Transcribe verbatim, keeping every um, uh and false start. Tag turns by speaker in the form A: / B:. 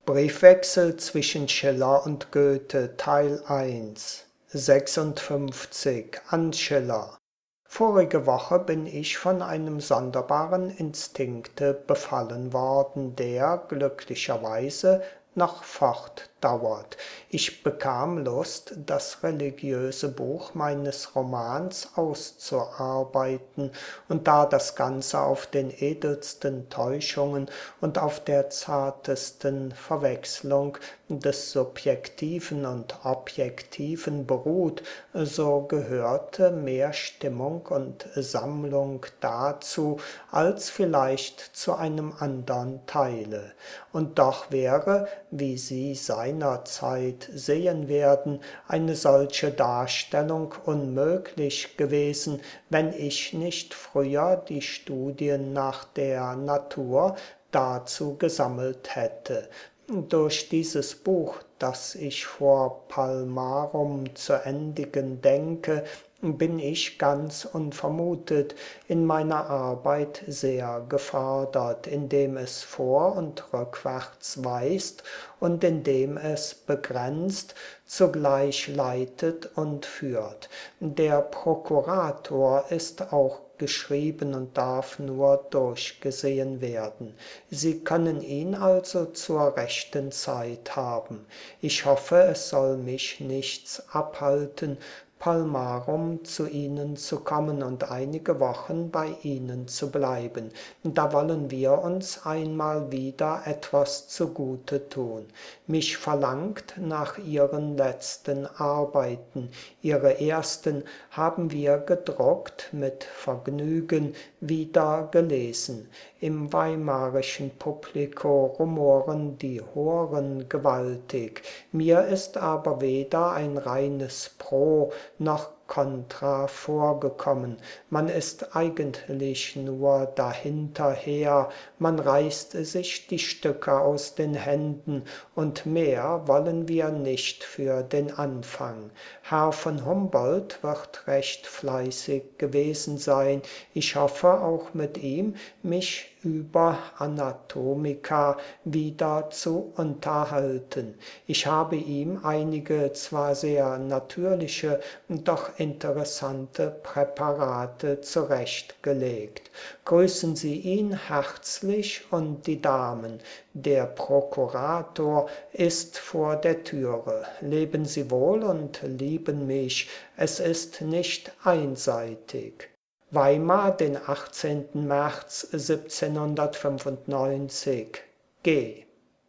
A: Briefwechsel zwischen Schiller und Goethe Teil eins sechsundfünfzig an Schiller. Vorige Woche bin ich von einem sonderbaren Instinkte befallen worden, der glücklicherweise noch fortdauert. Ich bekam Lust, das religiöse Buch meines Romans auszuarbeiten, und da das Ganze auf den edelsten Täuschungen und auf der zartesten Verwechslung des Subjektiven und Objektiven beruht, so gehörte mehr Stimmung und Sammlung dazu, als vielleicht zu einem andern Teile. Und doch wäre, wie Sie seinerzeit sehen werden, eine solche Darstellung unmöglich gewesen, wenn ich nicht früher die Studien nach der Natur dazu gesammelt hätte. Durch dieses Buch, das ich vor Palmarum zu endigen denke, bin ich ganz unvermutet in meiner Arbeit sehr gefordert, indem es vor- und rückwärts weist und indem es begrenzt, zugleich leitet und führt. Der Prokurator ist auch geschrieben und darf nur durchgesehen werden. Sie können ihn also zur rechten Zeit haben. Ich hoffe, es soll mich nichts abhalten, Palmarum zu Ihnen zu kommen und einige Wochen bei Ihnen zu bleiben. Da wollen wir uns einmal wieder etwas zugute tun. Mich verlangt nach Ihren letzten Arbeiten. Ihre ersten haben wir gedruckt, mit Vergnügen wieder gelesen. Im weimarischen Publiko rumoren die Horen gewaltig. Mir ist aber weder ein reines Pro noch Kontra vorgekommen. Man ist eigentlich nur dahinterher, man reißt sich die Stücke aus den Händen, und mehr wollen wir nicht für den Anfang. Herr von Humboldt wird recht fleißig gewesen sein. Ich hoffe auch mit ihm, mich über Anatomika wieder zu unterhalten. Ich habe ihm einige zwar sehr natürliche, doch interessante Präparate zurechtgelegt. Grüßen Sie ihn herzlich und die Damen. Der Prokurator ist vor der Türe. Leben Sie wohl und lieben mich. Es ist nicht einseitig. Weimar, den achtzehnten März siebzehnhundertfünfundneunzig. G